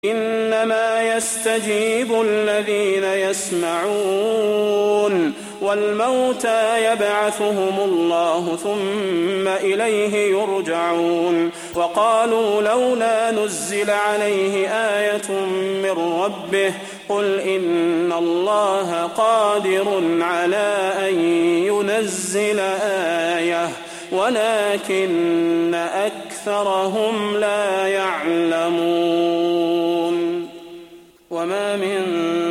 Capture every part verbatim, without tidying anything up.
إنما يستجيب الذين يسمعون والموتى يبعثهم الله ثم إليه يرجعون. وقالوا لولا نزل عليه آية من ربه قل إن الله قادر على أن ينزل آية ولكن أكثرهم لا يعلمون. وما من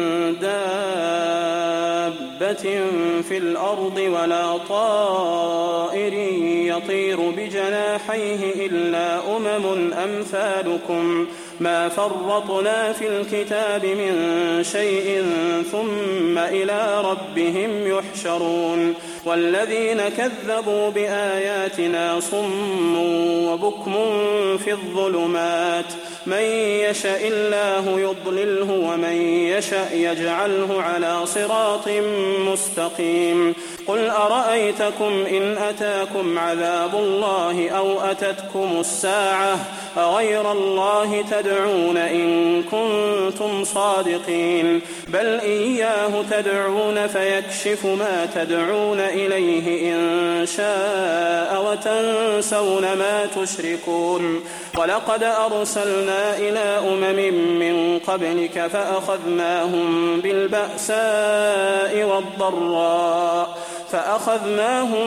دابة في الأرض ولا طائر يطير بجناحيه إلا أمم أمثالكم ما فرطنا في الكتاب من شيء ثم إلى ربهم يحشرون. والذين كذبوا بآياتنا صم وبكم في الظلمات من يشاء الله يضلله ومن يشاء يجعله على صراط مستقيم. قل أرأيتكم إن أتاكم عذاب الله أو أتتكم الساعة أغير الله تدعون إن كنتم صادقين بل إياه تدعون فيكشف ما تدعون إليه إن شاء وتنسون ما تشركون. ولقد أرسلنا إلى أمم من قبلك فأخذناهم بالبأساء والضراء فأخذناهم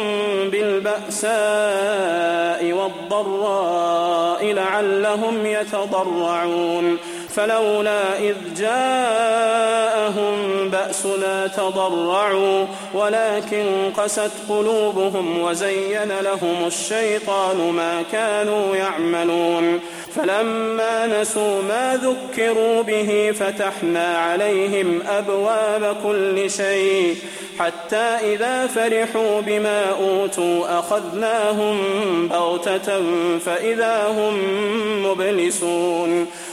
بالبأساء والضراء لعلهم يتضرعون. فلولا إذ جاءهم بأسنا تضرعوا ولكن قست قلوبهم وزين لهم الشيطان ما كانوا يعملون. فلما نسوا ما ذكروا به فتحنا عليهم أبواب كل شيء حتى إذا فرحوا بما أوتوا أخذناهم بغتة فإذا هم مبلسون.